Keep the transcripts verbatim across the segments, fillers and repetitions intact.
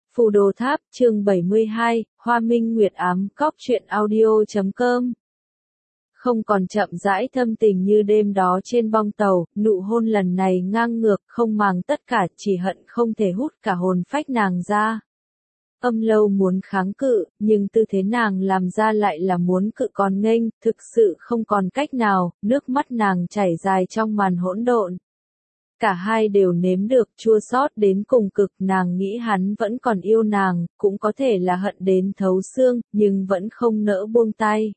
Phù Đồ Tháp, chương bảy mươi hai, Hoa Minh Nguyệt Ám, cóc truyện audio chấm com. Không còn chậm rãi thâm tình như đêm đó trên bong tàu, nụ hôn lần này ngang ngược, không màng tất cả, chỉ hận không thể hút cả hồn phách nàng ra. Âm Lâu muốn kháng cự, nhưng tư thế nàng làm ra lại là muốn cự còn nghênh, thực sự không còn cách nào, nước mắt nàng chảy dài trong màn hỗn độn. Cả hai đều nếm được chua xót đến cùng cực, nàng nghĩ hắn vẫn còn yêu nàng, cũng có thể là hận đến thấu xương, nhưng vẫn không nỡ buông tay.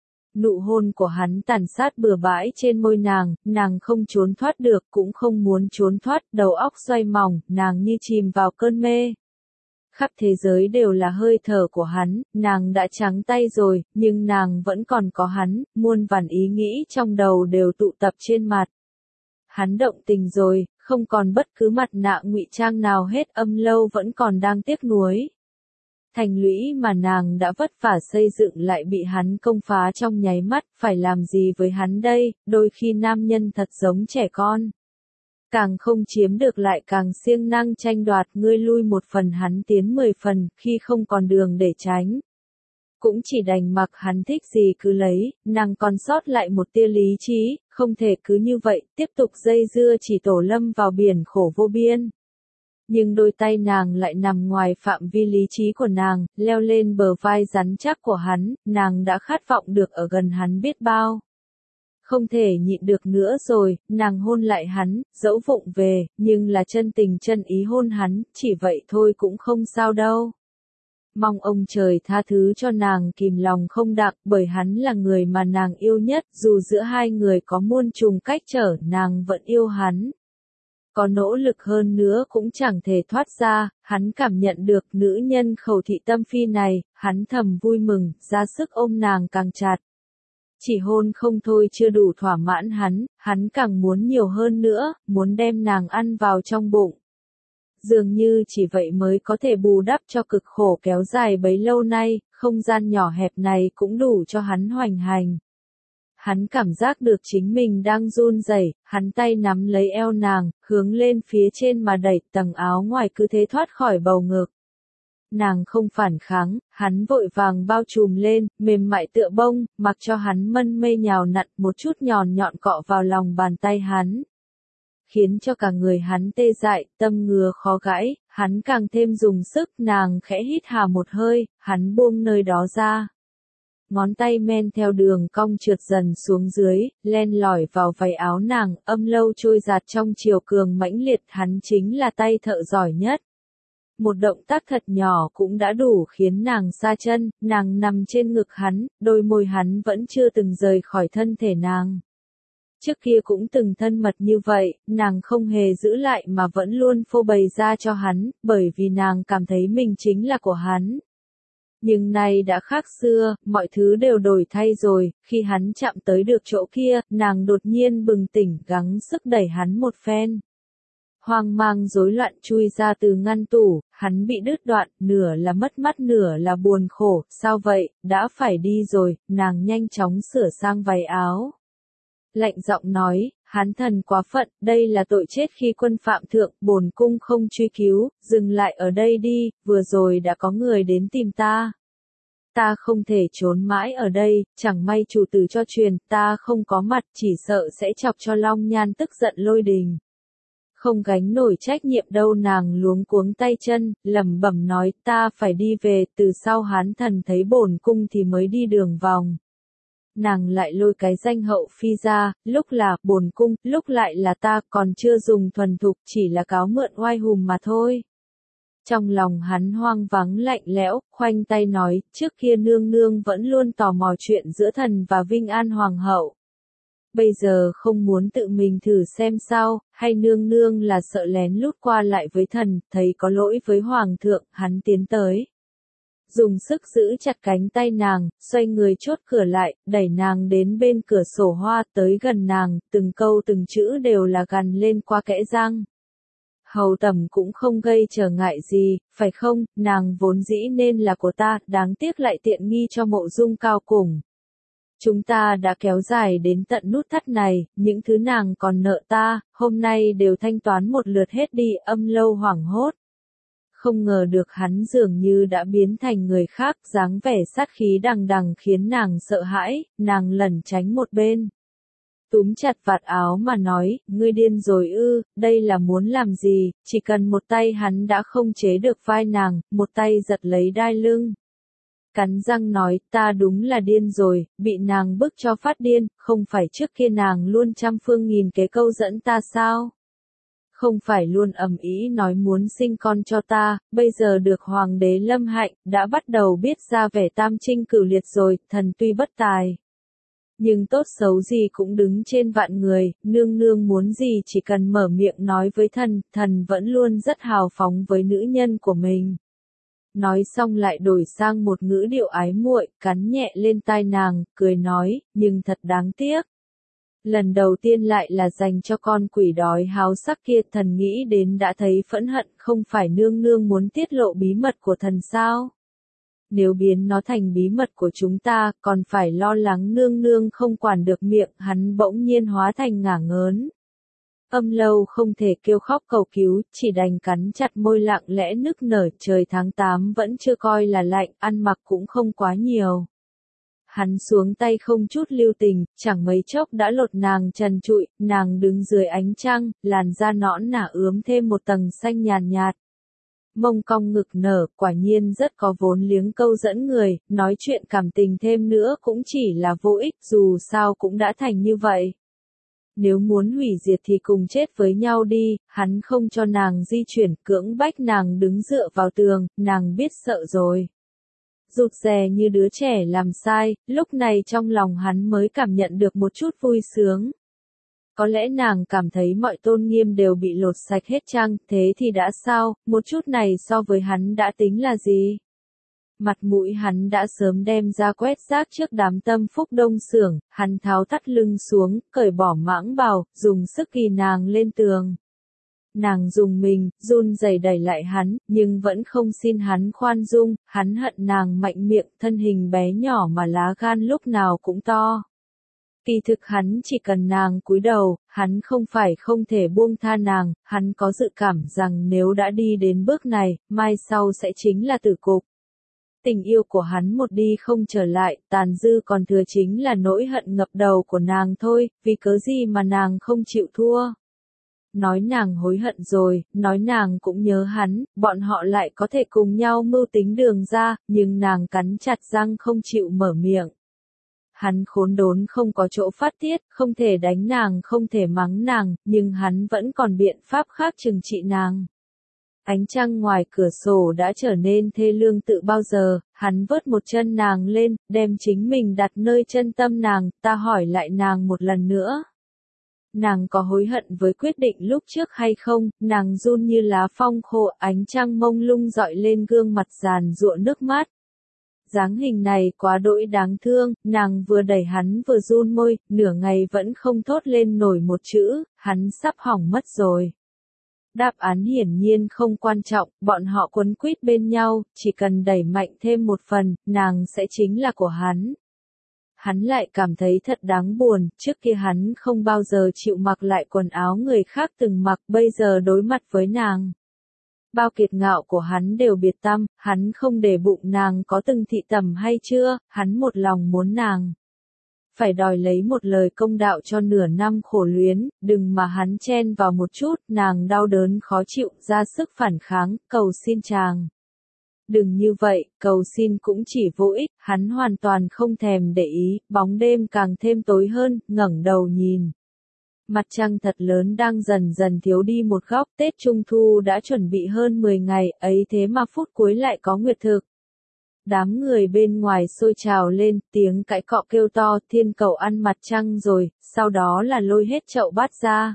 Nụ hôn của hắn tàn sát bừa bãi trên môi nàng, nàng không trốn thoát được, cũng không muốn trốn thoát, đầu óc xoay mòng, nàng như chìm vào cơn mê. Khắp thế giới đều là hơi thở của hắn, nàng đã trắng tay rồi, nhưng nàng vẫn còn có hắn, muôn vàn ý nghĩ trong đầu đều tụ tập trên mặt. Hắn động tình rồi, không còn bất cứ mặt nạ ngụy trang nào hết, Âm Lâu vẫn còn đang tiếc nuối. Thành lũy mà nàng đã vất vả xây dựng lại bị hắn công phá trong nháy mắt, phải làm gì với hắn đây, đôi khi nam nhân thật giống trẻ con. Càng không chiếm được lại càng siêng năng tranh đoạt, ngươi lui một phần hắn tiến mười phần, khi không còn đường để tránh. Cũng chỉ đành mặc hắn thích gì cứ lấy, nàng còn sót lại một tia lý trí, không thể cứ như vậy, tiếp tục dây dưa chỉ tổ lâm vào biển khổ vô biên. Nhưng đôi tay nàng lại nằm ngoài phạm vi lý trí của nàng, leo lên bờ vai rắn chắc của hắn, nàng đã khát vọng được ở gần hắn biết bao. Không thể nhịn được nữa rồi, nàng hôn lại hắn, dẫu vụng về, nhưng là chân tình chân ý hôn hắn, chỉ vậy thôi cũng không sao đâu. Mong ông trời tha thứ cho nàng kìm lòng không đặng, bởi hắn là người mà nàng yêu nhất, dù giữa hai người có muôn trùng cách trở, nàng vẫn yêu hắn. Có nỗ lực hơn nữa cũng chẳng thể thoát ra, hắn cảm nhận được nữ nhân khẩu thị tâm phi này, hắn thầm vui mừng, ra sức ôm nàng càng chặt. Chỉ hôn không thôi chưa đủ thỏa mãn hắn, hắn càng muốn nhiều hơn nữa, muốn đem nàng ăn vào trong bụng. Dường như chỉ vậy mới có thể bù đắp cho cực khổ kéo dài bấy lâu nay, không gian nhỏ hẹp này cũng đủ cho hắn hoành hành. Hắn cảm giác được chính mình đang run rẩy, hắn tay nắm lấy eo nàng, hướng lên phía trên mà đẩy, tầng áo ngoài cứ thế thoát khỏi bầu ngực. Nàng không phản kháng, hắn vội vàng bao trùm lên, mềm mại tựa bông, mặc cho hắn mân mê nhào nặn, một chút nhọn nhọn cọ vào lòng bàn tay hắn. Khiến cho cả người hắn tê dại, tâm ngứa khó gãy, hắn càng thêm dùng sức, nàng khẽ hít hà một hơi, hắn buông nơi đó ra. Ngón tay men theo đường cong trượt dần xuống dưới, len lỏi vào váy áo nàng, Âm Lâu trôi giạt trong chiều cường mãnh liệt, hắn chính là tay thợ giỏi nhất. Một động tác thật nhỏ cũng đã đủ khiến nàng sa chân, nàng nằm trên ngực hắn, đôi môi hắn vẫn chưa từng rời khỏi thân thể nàng. Trước kia cũng từng thân mật như vậy, nàng không hề giữ lại mà vẫn luôn phô bày ra cho hắn, bởi vì nàng cảm thấy mình chính là của hắn. Nhưng nay đã khác xưa, mọi thứ đều đổi thay rồi, khi hắn chạm tới được chỗ kia, nàng đột nhiên bừng tỉnh, gắng sức đẩy hắn một phen. Hoang mang rối loạn chui ra từ ngăn tủ, hắn bị đứt đoạn, nửa là mất mắt nửa là buồn khổ, sao vậy, đã phải đi rồi, nàng nhanh chóng sửa sang váy áo. Lạnh giọng nói, hắn thần quá phận, đây là tội chết khi quân phạm thượng, bổn cung không truy cứu, dừng lại ở đây đi, vừa rồi đã có người đến tìm ta. Ta không thể trốn mãi ở đây, chẳng may chủ tử cho truyền, ta không có mặt, chỉ sợ sẽ chọc cho Long Nhan tức giận lôi đình. Không gánh nổi trách nhiệm đâu, nàng luống cuống tay chân, lẩm bẩm nói, ta phải đi về, từ sau hán thần thấy bổn cung thì mới đi đường vòng. Nàng lại lôi cái danh hậu phi ra, lúc là bổn cung, lúc lại là ta, còn chưa dùng thuần thục, chỉ là cáo mượn oai hùm mà thôi. Trong lòng hắn hoang vắng lạnh lẽo, khoanh tay nói, trước kia nương nương vẫn luôn tò mò chuyện giữa thần và Vinh An Hoàng hậu. Bây giờ không muốn tự mình thử xem sao, hay nương nương là sợ lén lút qua lại với thần, thấy có lỗi với Hoàng thượng, hắn tiến tới. Dùng sức giữ chặt cánh tay nàng, xoay người chốt cửa lại, đẩy nàng đến bên cửa sổ hoa, tới gần nàng, từng câu từng chữ đều là gằn lên qua kẽ răng. Hầu tẩm cũng không gây trở ngại gì, phải không, nàng vốn dĩ nên là của ta, đáng tiếc lại tiện nghi cho Mộ Dung cao cùng. Chúng ta đã kéo dài đến tận nút thắt này, những thứ nàng còn nợ ta, hôm nay đều thanh toán một lượt hết đi, Âm Lâu hoảng hốt. không ngờ được hắn dường như đã biến thành người khác, dáng vẻ sát khí đằng đằng khiến nàng sợ hãi, nàng lẩn tránh một bên. Túm chặt vạt áo mà nói, ngươi điên rồi ư, đây là muốn làm gì, chỉ cần một tay hắn đã không chế được vai nàng, một tay giật lấy đai lưng. Cắn răng nói, ta đúng là điên rồi, bị nàng bức cho phát điên, không phải trước kia nàng luôn trăm phương nghìn kế câu dẫn ta sao? Không phải luôn ầm ĩ nói muốn sinh con cho ta, bây giờ được hoàng đế lâm hạnh, đã bắt đầu biết ra vẻ tam trinh cửu liệt rồi, thần tuy bất tài. Nhưng tốt xấu gì cũng đứng trên vạn người, nương nương muốn gì chỉ cần mở miệng nói với thần, thần vẫn luôn rất hào phóng với nữ nhân của mình. Nói xong lại đổi sang một ngữ điệu ái muội, cắn nhẹ lên tai nàng, cười nói, nhưng thật đáng tiếc. Lần đầu tiên lại là dành cho con quỷ đói háo sắc kia, thần nghĩ đến đã thấy phẫn hận, không phải nương nương muốn tiết lộ bí mật của thần sao? Nếu biến nó thành bí mật của chúng ta, còn phải lo lắng nương nương không quản được miệng, hắn bỗng nhiên hóa thành ngả ngớn. Âm Lâu không thể kêu khóc cầu cứu, chỉ đành cắn chặt môi lặng lẽ nức nở, trời tháng tám vẫn chưa coi là lạnh, ăn mặc cũng không quá nhiều. Hắn xuống tay không chút lưu tình, chẳng mấy chốc đã lột nàng trần trụi, nàng đứng dưới ánh trăng, làn da nõn nả ướm thêm một tầng xanh nhàn nhạt. Mông cong ngực nở, quả nhiên rất có vốn liếng câu dẫn người, nói chuyện cảm tình thêm nữa cũng chỉ là vô ích, dù sao cũng đã thành như vậy. Nếu muốn hủy diệt thì cùng chết với nhau đi, hắn không cho nàng di chuyển, cưỡng bách nàng đứng dựa vào tường, nàng biết sợ rồi. Rụt rè như đứa trẻ làm sai, lúc này trong lòng hắn mới cảm nhận được một chút vui sướng. Có lẽ nàng cảm thấy mọi tôn nghiêm đều bị lột sạch hết chăng, thế thì đã sao, một chút này so với hắn đã tính là gì? Mặt mũi hắn đã sớm đem ra quét rác trước đám tâm phúc đông xưởng, hắn tháo thắt lưng xuống, cởi bỏ mãng bào, dùng sức kỳ nàng lên tường. Nàng dùng mình, run rẩy đẩy lại hắn, nhưng vẫn không xin hắn khoan dung, hắn hận nàng mạnh miệng, thân hình bé nhỏ mà lá gan lúc nào cũng to. Kỳ thực hắn chỉ cần nàng cúi đầu, hắn không phải không thể buông tha nàng, hắn có dự cảm rằng nếu đã đi đến bước này, mai sau sẽ chính là tử cục. Tình yêu của hắn một đi không trở lại, tàn dư còn thừa chính là nỗi hận ngập đầu của nàng thôi, vì cớ gì mà nàng không chịu thua. Nói nàng hối hận rồi, nói nàng cũng nhớ hắn, bọn họ lại có thể cùng nhau mưu tính đường ra, nhưng nàng cắn chặt răng không chịu mở miệng. Hắn khốn đốn không có chỗ phát tiết, không thể đánh nàng, không thể mắng nàng, nhưng hắn vẫn còn biện pháp khác trừng trị nàng. Ánh trăng ngoài cửa sổ đã trở nên thê lương tự bao giờ, hắn vớt một chân nàng lên, đem chính mình đặt nơi chân tâm nàng, ta hỏi lại nàng một lần nữa. Nàng có hối hận với quyết định lúc trước hay không, nàng run như lá phong khô, ánh trăng mông lung dọi lên gương mặt giàn giụa nước mắt. Dáng hình này quá đỗi đáng thương, nàng vừa đẩy hắn vừa run môi, nửa ngày vẫn không thốt lên nổi một chữ, hắn sắp hỏng mất rồi. Đáp án hiển nhiên không quan trọng, bọn họ quấn quýt bên nhau, chỉ cần đẩy mạnh thêm một phần, nàng sẽ chính là của hắn. Hắn lại cảm thấy thật đáng buồn, trước kia hắn không bao giờ chịu mặc lại quần áo người khác từng mặc, bây giờ đối mặt với nàng. Bao kiệt ngạo của hắn đều biệt tâm, hắn không để bụng nàng có từng thị tầm hay chưa, hắn một lòng muốn nàng. Phải đòi lấy một lời công đạo cho nửa năm khổ luyến, đừng mà hắn chen vào một chút, nàng đau đớn khó chịu, ra sức phản kháng, cầu xin chàng. Đừng như vậy, cầu xin cũng chỉ vô ích, hắn hoàn toàn không thèm để ý, bóng đêm càng thêm tối hơn, ngẩng đầu nhìn. Mặt trăng thật lớn đang dần dần thiếu đi một góc, Tết Trung Thu đã chuẩn bị hơn mười ngày, ấy thế mà phút cuối lại có nguyệt thực. Đám người bên ngoài xôi trào lên, tiếng cãi cọ kêu to, thiên cầu ăn mặt trăng rồi, sau đó là lôi hết chậu bát ra.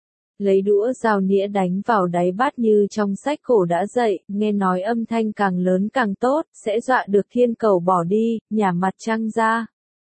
Lấy đũa dao nĩa đánh vào đáy bát như trong sách cổ đã dạy, nghe nói âm thanh càng lớn càng tốt, sẽ dọa được thiên cầu bỏ đi, nhả mặt trăng ra.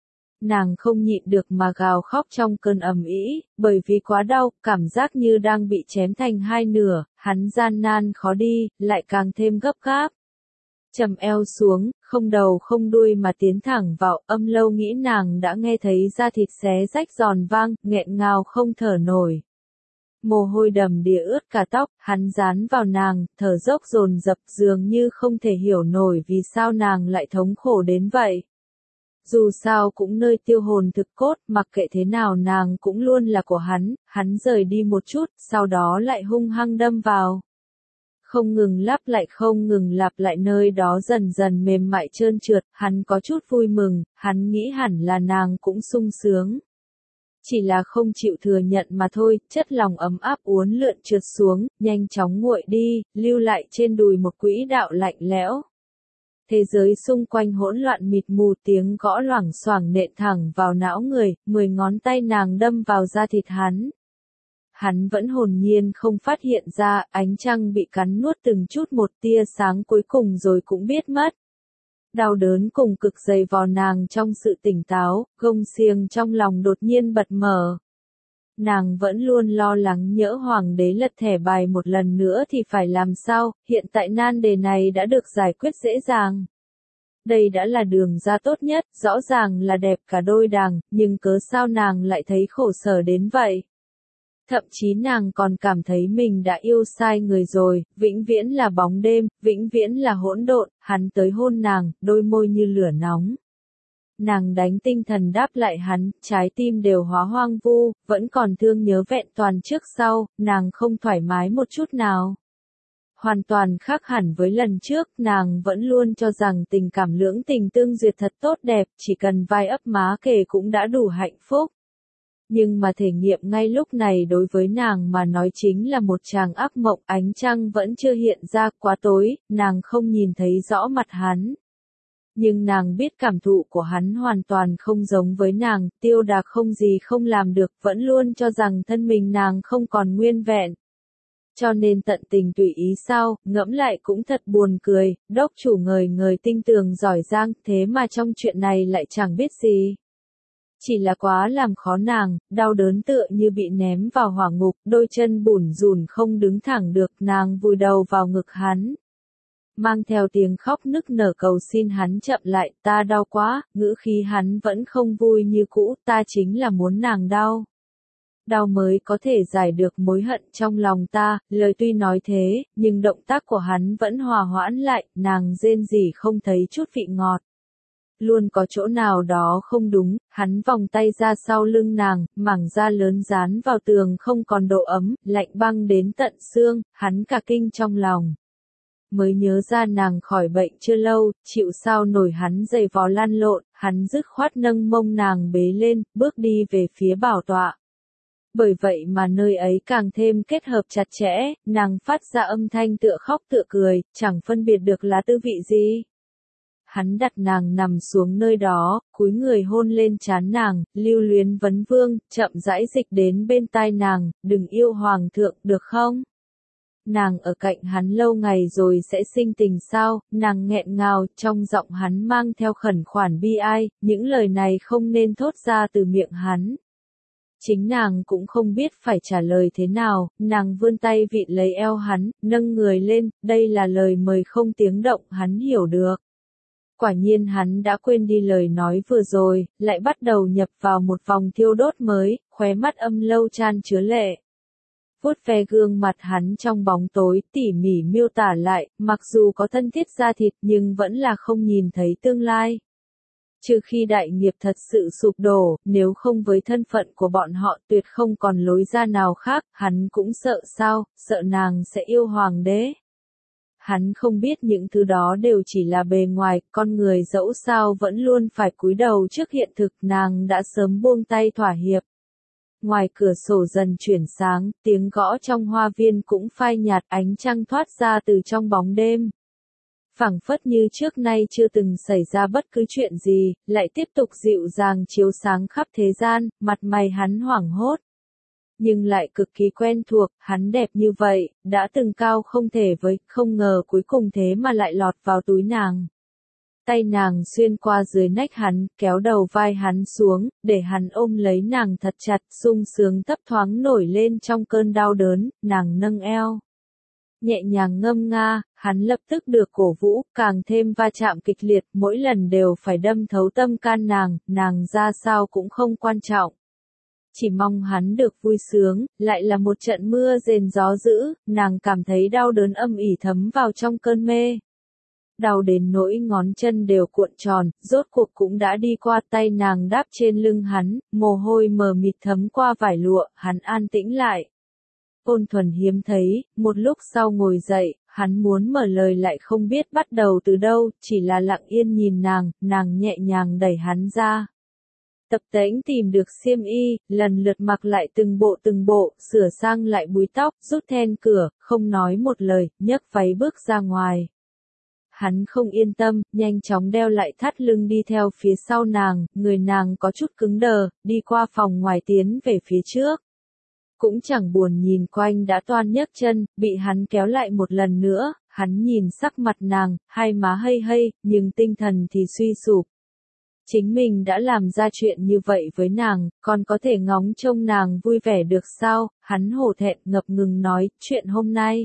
Nàng không nhịn được mà gào khóc trong cơn ầm ĩ, bởi vì quá đau, cảm giác như đang bị chém thành hai nửa, hắn gian nan khó đi, lại càng thêm gấp gáp. Trầm eo xuống, không đầu không đuôi mà tiến thẳng vào, Âm Lâu nghĩ nàng đã nghe thấy da thịt xé rách giòn vang, nghẹn ngào không thở nổi. Mồ hôi đầm đìa ướt cả tóc, hắn dán vào nàng, thở dốc dồn dập dường như không thể hiểu nổi vì sao nàng lại thống khổ đến vậy. Dù sao cũng nơi tiêu hồn thực cốt, mặc kệ thế nào nàng cũng luôn là của hắn, hắn rời đi một chút, sau đó lại hung hăng đâm vào. Không ngừng lặp lại không ngừng lặp lại nơi đó dần dần mềm mại trơn trượt, hắn có chút vui mừng, hắn nghĩ hẳn là nàng cũng sung sướng. Chỉ là không chịu thừa nhận mà thôi, chất lòng ấm áp uốn lượn trượt xuống, nhanh chóng nguội đi, lưu lại trên đùi một quỹ đạo lạnh lẽo. Thế giới xung quanh hỗn loạn mịt mù, tiếng gõ loảng xoảng nện thẳng vào não người, mười ngón tay nàng đâm vào da thịt hắn. Hắn vẫn hồn nhiên không phát hiện ra, ánh trăng bị cắn nuốt từng chút một tia sáng cuối cùng rồi cũng biết mất. Đau đớn cùng cực dày vò nàng trong sự tỉnh táo, gông xiềng trong lòng đột nhiên bật mở. Nàng vẫn luôn lo lắng nhỡ hoàng đế lật thẻ bài một lần nữa thì phải làm sao, hiện tại nan đề này đã được giải quyết dễ dàng. Đây đã là đường ra tốt nhất, rõ ràng là đẹp cả đôi đàng, nhưng cớ sao nàng lại thấy khổ sở đến vậy? Thậm chí nàng còn cảm thấy mình đã yêu sai người rồi, vĩnh viễn là bóng đêm, vĩnh viễn là hỗn độn, hắn tới hôn nàng, đôi môi như lửa nóng. Nàng đánh tinh thần đáp lại hắn, trái tim đều hóa hoang vu, vẫn còn thương nhớ vẹn toàn trước sau, nàng không thoải mái một chút nào. Hoàn toàn khác hẳn với lần trước, nàng vẫn luôn cho rằng tình cảm lưỡng tình tương duyệt thật tốt đẹp, chỉ cần vai ấp má kề cũng đã đủ hạnh phúc. Nhưng mà thể nghiệm ngay lúc này đối với nàng mà nói chính là một tràng ác mộng, ánh trăng vẫn chưa hiện ra, quá tối, nàng không nhìn thấy rõ mặt hắn. Nhưng nàng biết cảm thụ của hắn hoàn toàn không giống với nàng, Tiêu Đạc không gì không làm được, vẫn luôn cho rằng thân mình nàng không còn nguyên vẹn. Cho nên tận tình tùy ý sao, ngẫm lại cũng thật buồn cười, đốc chủ ngời ngời tinh tường giỏi giang, thế mà trong chuyện này lại chẳng biết gì. Chỉ là quá làm khó nàng, đau đớn tựa như bị ném vào hỏa ngục, đôi chân bủn rủn không đứng thẳng được, nàng vùi đầu vào ngực hắn. Mang theo tiếng khóc nức nở cầu xin hắn chậm lại, ta đau quá, ngữ khí hắn vẫn không vui như cũ, ta chính là muốn nàng đau. Đau mới có thể giải được mối hận trong lòng ta, lời tuy nói thế, nhưng động tác của hắn vẫn hòa hoãn lại, nàng rên rỉ không thấy chút vị ngọt. Luôn có chỗ nào đó không đúng, hắn vòng tay ra sau lưng nàng, mảng da lớn dán vào tường không còn độ ấm, lạnh băng đến tận xương, hắn cả kinh trong lòng. Mới nhớ ra nàng khỏi bệnh chưa lâu, chịu sao nổi hắn giày vò lăn lộn, hắn dứt khoát nâng mông nàng bế lên, bước đi về phía bảo tọa. Bởi vậy mà nơi ấy càng thêm kết hợp chặt chẽ, nàng phát ra âm thanh tựa khóc tựa cười, chẳng phân biệt được là tư vị gì. Hắn đặt nàng nằm xuống nơi đó, cúi người hôn lên trán nàng, lưu luyến vấn vương, chậm rãi dịch đến bên tai nàng, đừng yêu hoàng thượng, được không? Nàng ở cạnh hắn lâu ngày rồi sẽ sinh tình sao, nàng nghẹn ngào, trong giọng hắn mang theo khẩn khoản bi ai, những lời này không nên thốt ra từ miệng hắn. Chính nàng cũng không biết phải trả lời thế nào, nàng vươn tay vịn lấy eo hắn, nâng người lên, đây là lời mời không tiếng động, hắn hiểu được. Quả nhiên hắn đã quên đi lời nói vừa rồi, lại bắt đầu nhập vào một vòng thiêu đốt mới, khóe mắt âm lâu chan chứa lệ. Vuốt ve gương mặt hắn trong bóng tối, tỉ mỉ miêu tả lại, mặc dù có thân thiết da thịt nhưng vẫn là không nhìn thấy tương lai. Trừ khi đại nghiệp thật sự sụp đổ, nếu không với thân phận của bọn họ tuyệt không còn lối ra nào khác, hắn cũng sợ sao, sợ nàng sẽ yêu hoàng đế. Hắn không biết những thứ đó đều chỉ là bề ngoài, con người dẫu sao vẫn luôn phải cúi đầu trước hiện thực, nàng đã sớm buông tay thỏa hiệp. Ngoài cửa sổ dần chuyển sáng, tiếng gõ trong hoa viên cũng phai nhạt, ánh trăng thoát ra từ trong bóng đêm. Phảng phất như trước nay chưa từng xảy ra bất cứ chuyện gì, lại tiếp tục dịu dàng chiếu sáng khắp thế gian, mặt mày hắn hoảng hốt. Nhưng lại cực kỳ quen thuộc, hắn đẹp như vậy, đã từng cao không thể với, không ngờ cuối cùng thế mà lại lọt vào túi nàng. Tay nàng xuyên qua dưới nách hắn, kéo đầu vai hắn xuống, để hắn ôm lấy nàng thật chặt, sung sướng thấp thoáng nổi lên trong cơn đau đớn, nàng nâng eo. Nhẹ nhàng ngâm nga, hắn lập tức được cổ vũ, càng thêm va chạm kịch liệt, mỗi lần đều phải đâm thấu tâm can nàng, nàng ra sao cũng không quan trọng. chỉ mong hắn được vui sướng, lại là một trận mưa rền gió dữ, nàng cảm thấy đau đớn âm ỉ thấm vào trong cơn mê. Đau đến nỗi ngón chân đều cuộn tròn, rốt cuộc cũng đã đi qua, tay nàng đáp trên lưng hắn, mồ hôi mờ mịt thấm qua vải lụa, hắn an tĩnh lại. Ôn Thuần hiếm thấy, một lúc sau ngồi dậy, hắn muốn mở lời lại không biết bắt đầu từ đâu, chỉ là lặng yên nhìn nàng, nàng nhẹ nhàng đẩy hắn ra. Tập tễnh tìm được xiêm y, lần lượt mặc lại từng bộ từng bộ, sửa sang lại búi tóc, rút then cửa, không nói một lời, nhấc váy bước ra ngoài. Hắn không yên tâm, nhanh chóng đeo lại thắt lưng đi theo phía sau nàng, người nàng có chút cứng đờ, đi qua phòng ngoài tiến về phía trước. Cũng chẳng buồn nhìn quanh đã toan nhấc chân, bị hắn kéo lại một lần nữa, hắn nhìn sắc mặt nàng, hai má hây hây, nhưng tinh thần thì suy sụp. Chính mình đã làm ra chuyện như vậy với nàng, còn có thể ngóng trông nàng vui vẻ được sao, hắn hổ thẹn ngập ngừng nói, chuyện hôm nay.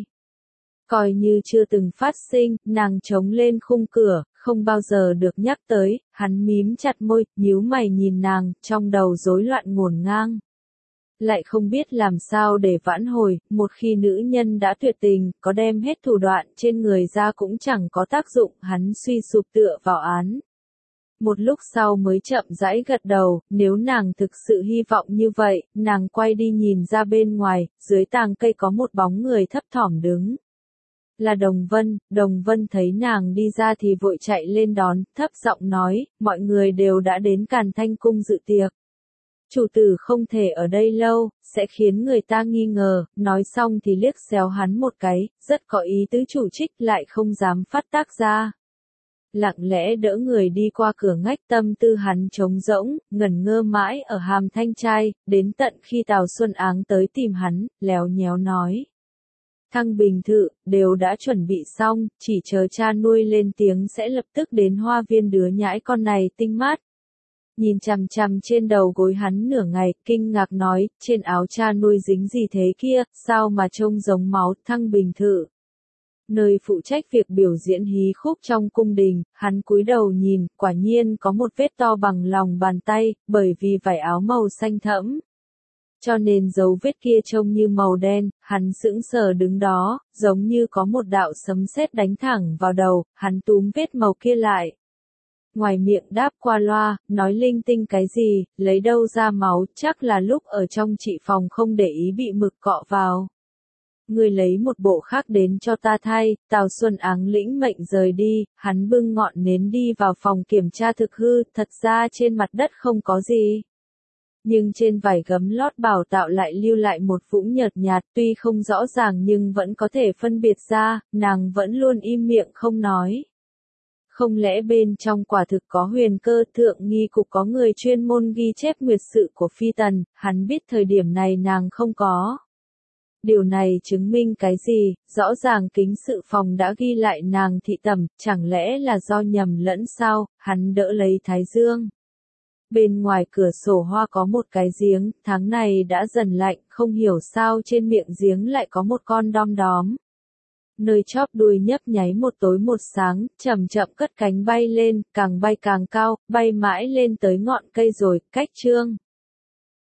Coi như chưa từng phát sinh, nàng chống lên khung cửa, không bao giờ được nhắc tới, hắn mím chặt môi, nhíu mày nhìn nàng, trong đầu rối loạn ngổn ngang. Lại không biết làm sao để vãn hồi, một khi nữ nhân đã tuyệt tình, có đem hết thủ đoạn trên người ra cũng chẳng có tác dụng, hắn suy sụp tựa vào án. Một lúc sau mới chậm rãi gật đầu, nếu nàng thực sự hy vọng như vậy, nàng quay đi nhìn ra bên ngoài, dưới tàng cây có một bóng người thấp thỏm đứng. Là Đồng Vân, Đồng Vân thấy nàng đi ra thì vội chạy lên đón, thấp giọng nói, mọi người đều đã đến Càn Thanh Cung dự tiệc. Chủ tử không thể ở đây lâu, sẽ khiến người ta nghi ngờ, nói xong thì liếc xéo hắn một cái, rất có ý tứ chủ trích lại không dám phát tác ra. Lặng lẽ đỡ người đi qua cửa ngách, tâm tư hắn trống rỗng, ngẩn ngơ mãi ở Hàm Thanh Trai, đến tận khi Tào Xuân Áng tới tìm hắn, léo nhéo nói. Thăng Bình Thự, đều đã chuẩn bị xong, chỉ chờ cha nuôi lên tiếng sẽ lập tức đến hoa viên đứa nhãi con này tinh mát. Nhìn chằm chằm trên đầu gối hắn nửa ngày, kinh ngạc nói, trên áo cha nuôi dính gì thế kia, sao mà trông giống máu. Thăng Bình Thự, nơi phụ trách việc biểu diễn hí khúc trong cung đình, hắn cúi đầu nhìn, quả nhiên có một vết to bằng lòng bàn tay, bởi vì vải áo màu xanh thẫm. Cho nên dấu vết kia trông như màu đen, hắn sững sờ đứng đó, giống như có một đạo sấm sét đánh thẳng vào đầu, hắn túm vết màu kia lại. Ngoài miệng đáp qua loa, nói linh tinh cái gì, lấy đâu ra máu, chắc là lúc ở trong trị phòng không để ý bị mực cọ vào. Người lấy một bộ khác đến cho ta thay. Tào Xuân Áng lĩnh mệnh rời đi, hắn bưng ngọn nến đi vào phòng kiểm tra thực hư, thật ra trên mặt đất không có gì. Nhưng trên vải gấm lót bào tạo lại lưu lại một vũng nhợt nhạt, tuy không rõ ràng nhưng vẫn có thể phân biệt ra, nàng vẫn luôn im miệng không nói. Không lẽ bên trong quả thực có huyền cơ? Thượng nghi cục có người chuyên môn ghi chép nguyệt sự của phi tần, hắn biết thời điểm này nàng không có. Điều này chứng minh cái gì? Rõ ràng kính sự phòng đã ghi lại nàng thị tẩm, chẳng lẽ là do nhầm lẫn sao? Hắn đỡ lấy thái dương. Bên ngoài cửa sổ hoa có một cái giếng, tháng này đã dần lạnh, không hiểu sao trên miệng giếng lại có một con đom đóm. Nơi chóp đuôi nhấp nháy một tối một sáng, chậm chậm cất cánh bay lên, càng bay càng cao, bay mãi lên tới ngọn cây rồi, cách trương.